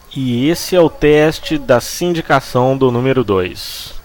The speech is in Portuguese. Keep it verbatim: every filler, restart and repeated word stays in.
E esse é o teste da sindicação do número dois.